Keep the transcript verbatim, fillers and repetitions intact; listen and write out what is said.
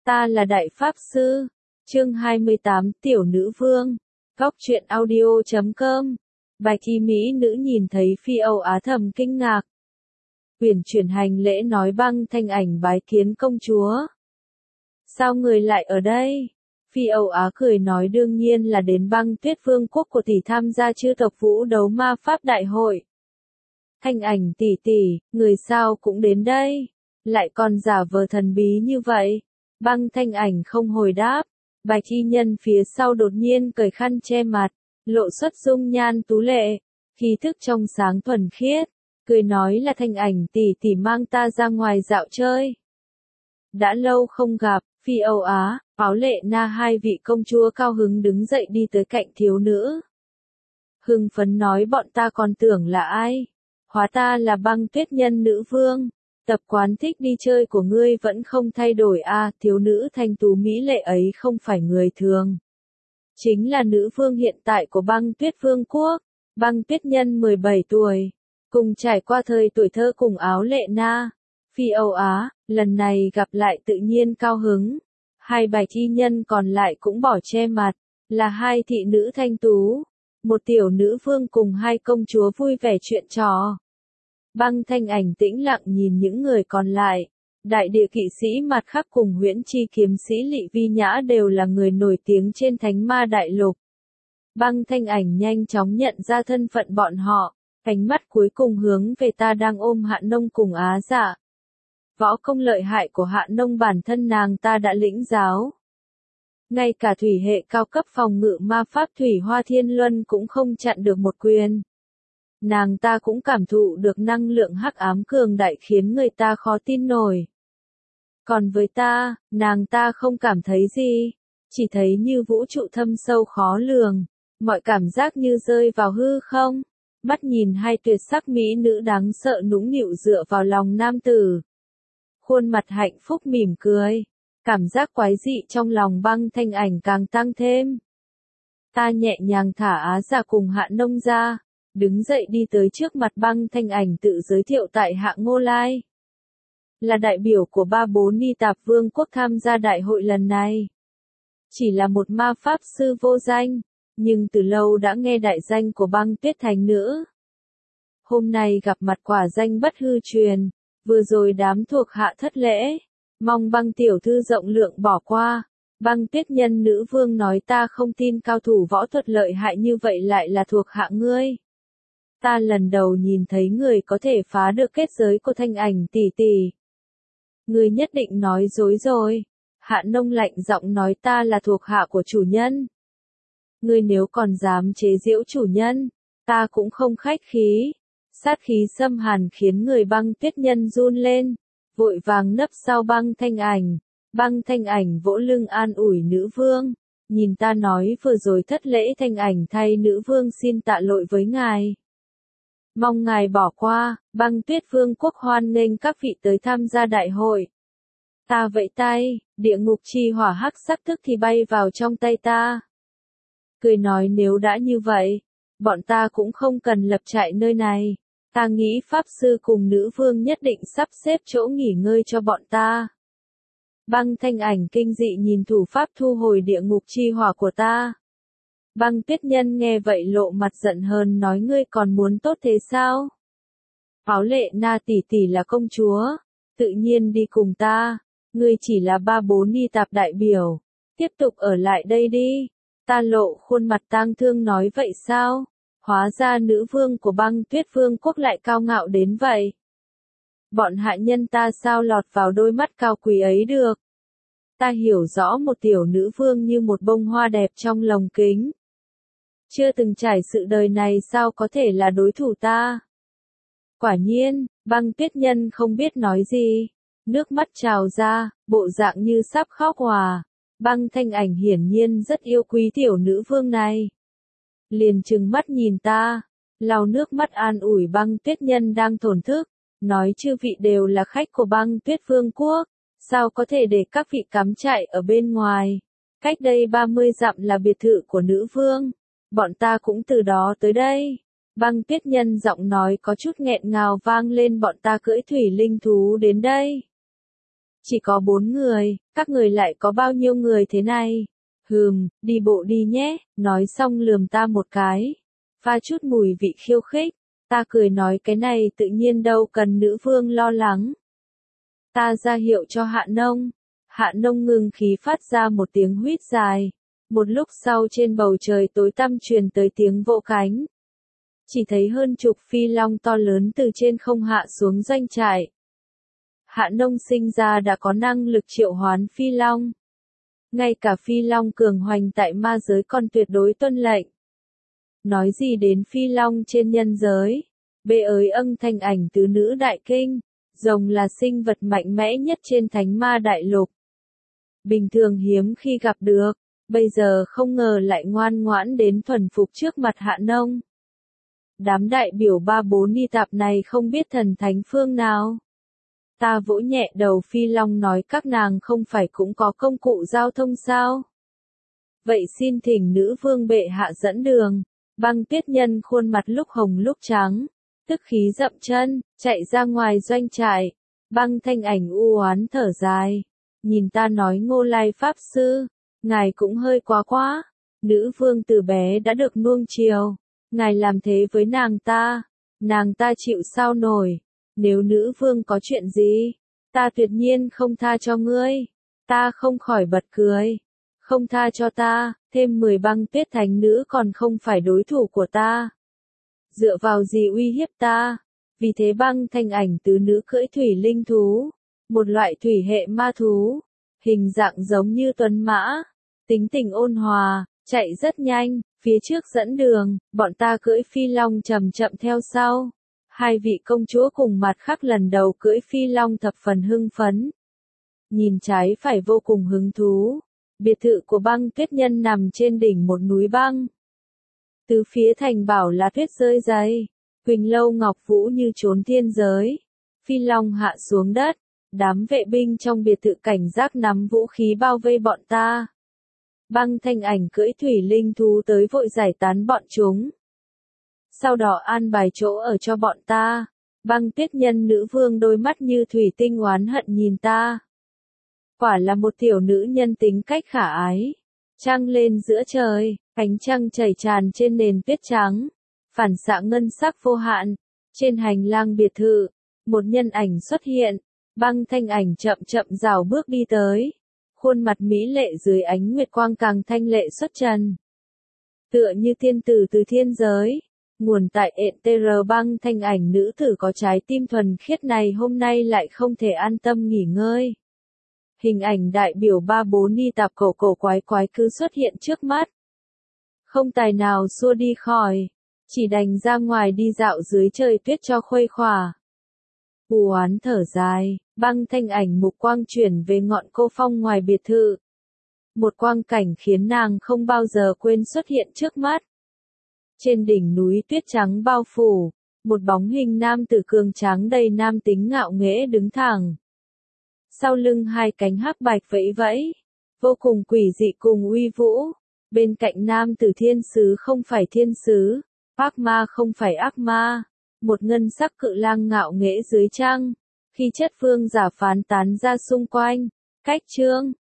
Ta là Đại Pháp Sư. Chương hai mươi tám Tiểu Nữ Vương. Góc truyện audio chấm com. Bạch y mỹ nữ nhìn thấy Phi Âu Á thầm kinh ngạc. Uyển chuyển hành lễ nói Băng Thanh Ảnh bái kiến công chúa. Sao người lại ở đây? Phi Âu Á cười nói đương nhiên là đến Băng Tuyết Vương quốc của tỷ tham gia chư tộc vũ đấu ma pháp đại hội. Thanh Ảnh tỷ tỷ, người sao cũng đến đây? Lại còn giả vờ thần bí như vậy? Băng Thanh Ảnh không hồi đáp. Bạch y nhân phía sau đột nhiên cởi khăn che mặt, lộ xuất dung nhan tú lệ, khí thức trong sáng thuần khiết, cười nói là Thanh Ảnh tỷ tỷ mang ta ra ngoài dạo chơi. Đã lâu không gặp, Phi Âu Á, Áo Lệ Na hai vị công chúa cao hứng đứng dậy đi tới cạnh thiếu nữ. Hưng phấn nói bọn ta còn tưởng là ai? Hóa ta là Băng Tuyết Nhân nữ vương. Tập quán thích đi chơi của ngươi vẫn không thay đổi a, à, thiếu nữ thanh tú mỹ lệ ấy không phải người thường. Chính là nữ vương hiện tại của Băng Tuyết Vương quốc, Băng Tuyết Nhân mười bảy tuổi, cùng trải qua thời tuổi thơ cùng Áo Lệ Na. Phi Âu Á, lần này gặp lại tự nhiên cao hứng. Hai bạch y nhân còn lại cũng bỏ che mặt, là hai thị nữ thanh tú, một tiểu nữ vương cùng hai công chúa vui vẻ chuyện trò. Băng Thanh Ảnh tĩnh lặng nhìn những người còn lại. Đại địa kỵ sĩ mặt khắc cùng huyễn chi kiếm sĩ Lị Vi Nhã đều là người nổi tiếng trên Thánh Ma Đại Lục. Băng Thanh Ảnh nhanh chóng nhận ra thân phận bọn họ, ánh mắt cuối cùng hướng về ta đang ôm Hạ Nông cùng Á Dạ. Võ công lợi hại của Hạ Nông bản thân nàng ta đã lĩnh giáo. Ngay cả thủy hệ cao cấp phòng ngự ma pháp Thủy Hoa Thiên Luân cũng không chặn được một quyền. Nàng ta cũng cảm thụ được năng lượng hắc ám cường đại khiến người ta khó tin nổi. Còn với ta, nàng ta không cảm thấy gì, chỉ thấy như vũ trụ thâm sâu khó lường, mọi cảm giác như rơi vào hư không. Mắt nhìn hai tuyệt sắc mỹ nữ đáng sợ nũng nịu dựa vào lòng nam tử. Khuôn mặt hạnh phúc mỉm cười, cảm giác quái dị trong lòng Băng Thanh Ảnh càng tăng thêm. Ta nhẹ nhàng thả Á Dạ cùng Hạ Nông ra. Đứng dậy đi tới trước mặt Băng Thanh Ảnh tự giới thiệu tại Hạ Ngô Lai. Là đại biểu của ba bốn Ni Tạp Vương quốc tham gia đại hội lần này. Chỉ là một ma pháp sư vô danh, nhưng từ lâu đã nghe đại danh của Băng Tuyết Thành nữ. Hôm nay gặp mặt quả danh bất hư truyền, vừa rồi đám thuộc hạ thất lễ, mong Băng tiểu thư rộng lượng bỏ qua. Băng Tuyết Nhân nữ vương nói ta không tin cao thủ võ thuật lợi hại như vậy lại là thuộc hạ ngươi. Ta lần đầu nhìn thấy người có thể phá được kết giới của Thanh Ảnh tỷ tỷ. Ngươi nhất định nói dối rồi. Hạ Nông lạnh giọng nói ta là thuộc hạ của chủ nhân. Ngươi nếu còn dám chế giễu chủ nhân, ta cũng không khách khí. Sát khí xâm hàn khiến người Băng Tuyết Nhân run lên, vội vàng nấp sau Băng Thanh Ảnh. Băng Thanh Ảnh vỗ lưng an ủi nữ vương. Nhìn ta nói vừa rồi thất lễ Thanh Ảnh thay nữ vương xin tạ lỗi với ngài. Mong ngài bỏ qua, Băng Tuyết Vương quốc hoan nghênh các vị tới tham gia đại hội. Ta vẫy tay, địa ngục chi hỏa hắc sắc tức thì bay vào trong tay ta. Cười nói nếu đã như vậy, bọn ta cũng không cần lập trại nơi này. Ta nghĩ Pháp Sư cùng nữ vương nhất định sắp xếp chỗ nghỉ ngơi cho bọn ta. Băng Thanh Ảnh kinh dị nhìn thủ pháp thu hồi địa ngục chi hỏa của ta. Băng Tuyết Nhân nghe vậy lộ mặt giận hờn nói ngươi còn muốn tốt thế sao? Áo Lệ Na tỷ tỷ là công chúa, tự nhiên đi cùng ta, ngươi chỉ là ba bốn Ni Tạp đại biểu, tiếp tục ở lại đây đi. Ta lộ khuôn mặt tang thương nói vậy sao? Hóa ra nữ vương của Băng Tuyết Vương quốc lại cao ngạo đến vậy. Bọn hạ nhân ta sao lọt vào đôi mắt cao quý ấy được? Ta hiểu rõ một tiểu nữ vương như một bông hoa đẹp trong lồng kính. Chưa từng trải sự đời này sao có thể là đối thủ ta? Quả nhiên, Băng Tuyết Nhân không biết nói gì. Nước mắt trào ra, bộ dạng như sắp khóc hòa. Băng Thanh Ảnh hiển nhiên rất yêu quý tiểu nữ vương này. Liền trừng mắt nhìn ta, lau nước mắt an ủi Băng Tuyết Nhân đang thổn thức. Nói chư vị đều là khách của Băng Tuyết Vương quốc. Sao có thể để các vị cắm trại ở bên ngoài? Cách đây ba mươi dặm là biệt thự của nữ vương. Bọn ta cũng từ đó tới đây. Băng Tuyết Nhân giọng nói có chút nghẹn ngào vang lên bọn ta cưỡi thủy linh thú đến đây. Chỉ có bốn người, các người lại có bao nhiêu người thế này? Hừm, đi bộ đi nhé, nói xong lườm ta một cái. Pha chút mùi vị khiêu khích. Ta cười nói cái này tự nhiên đâu cần nữ vương lo lắng. Ta ra hiệu cho Hạ Nông. Hạ Nông ngừng khí phát ra một tiếng huýt dài. Một lúc sau trên bầu trời tối tăm truyền tới tiếng vỗ cánh. Chỉ thấy hơn chục phi long to lớn từ trên không hạ xuống doanh trại. Hạ Nông sinh ra đã có năng lực triệu hoán phi long. Ngay cả phi long cường hoành tại ma giới còn tuyệt đối tuân lệnh. Nói gì đến phi long trên nhân giới. Bê ới âng thanh ảnh tứ nữ đại kinh. Rồng là sinh vật mạnh mẽ nhất trên thánh ma đại lục. Bình thường hiếm khi gặp được. Bây giờ không ngờ lại ngoan ngoãn đến thuần phục trước mặt Hạ Nông. Đám đại biểu ba bốn ni tạp này không biết thần thánh phương nào. Ta vỗ nhẹ đầu phi long nói các nàng không phải cũng có công cụ giao thông sao? Vậy xin thỉnh nữ vương bệ hạ dẫn đường. Băng Tuyết Nhân khuôn mặt lúc hồng lúc trắng, tức khí dậm chân, chạy ra ngoài doanh trại. Băng Thanh Ảnh u oán thở dài, nhìn ta nói Ngô Lai pháp sư, ngài cũng hơi quá quá. Nữ vương từ bé đã được nuông chiều, ngài làm thế với nàng ta, nàng ta chịu sao nổi. Nếu nữ vương có chuyện gì, ta tuyệt nhiên không tha cho ngươi. Ta không khỏi bật cười. Không tha cho ta, thêm mười băng tuyết thánh nữ còn không phải đối thủ của ta. Dựa vào gì uy hiếp ta? Vì thế Băng Thanh Ảnh tứ nữ cưỡi thủy linh thú, một loại thủy hệ ma thú, hình dạng giống như tuấn mã, tính tình ôn hòa, chạy rất nhanh, phía trước dẫn đường, bọn ta cưỡi phi long chậm chậm theo sau. Hai vị công chúa cùng mặt khác lần đầu cưỡi phi long thập phần hưng phấn. Nhìn trái phải vô cùng hứng thú. Biệt thự của Băng Tuyết Nhân nằm trên đỉnh một núi băng. Từ phía thành bảo là tuyết rơi dày. Huỳnh Lâu Ngọc Vũ như trốn thiên giới. Phi long hạ xuống đất. Đám vệ binh trong biệt thự cảnh giác nắm vũ khí bao vây bọn ta. Băng Thanh Ảnh cưỡi thủy linh thú tới vội giải tán bọn chúng. Sau đó an bài chỗ ở cho bọn ta. Băng Tuyết Nhân nữ vương đôi mắt như thủy tinh oán hận nhìn ta. Quả là một tiểu nữ nhân tính cách khả ái. Trăng lên giữa trời, ánh trăng chảy tràn trên nền tuyết trắng, phản xạ ngân sắc vô hạn. Trên hành lang biệt thự, một nhân ảnh xuất hiện. Băng Thanh Ảnh chậm chậm rảo bước đi tới. Khuôn mặt mỹ lệ dưới ánh nguyệt quang càng thanh lệ xuất trần. Tựa như thiên tử từ thiên giới. Nguồn tại ện tê rờ. Băng Thanh Ảnh nữ tử có trái tim thuần khiết này hôm nay lại không thể an tâm nghỉ ngơi. Hình ảnh đại biểu ba bốn ni tạp cổ cổ quái quái cứ xuất hiện trước mắt. Không tài nào xua đi khỏi. Chỉ đành ra ngoài đi dạo dưới trời tuyết cho khuây khỏa. U oán thở dài, Băng Thanh Ảnh mục quang chuyển về ngọn cô phong ngoài biệt thự. Một quang cảnh khiến nàng không bao giờ quên xuất hiện trước mắt. Trên đỉnh núi tuyết trắng bao phủ, một bóng hình nam tử cường tráng đầy nam tính ngạo nghễ đứng thẳng. Sau lưng hai cánh hắc bạch vẫy vẫy, vô cùng quỷ dị cùng uy vũ. Bên cạnh nam tử thiên sứ không phải thiên sứ, ác ma không phải ác ma, một ngân sắc cự lang ngạo nghễ dưới trăng. Khi chất vương giả phán tán ra xung quanh, cách chương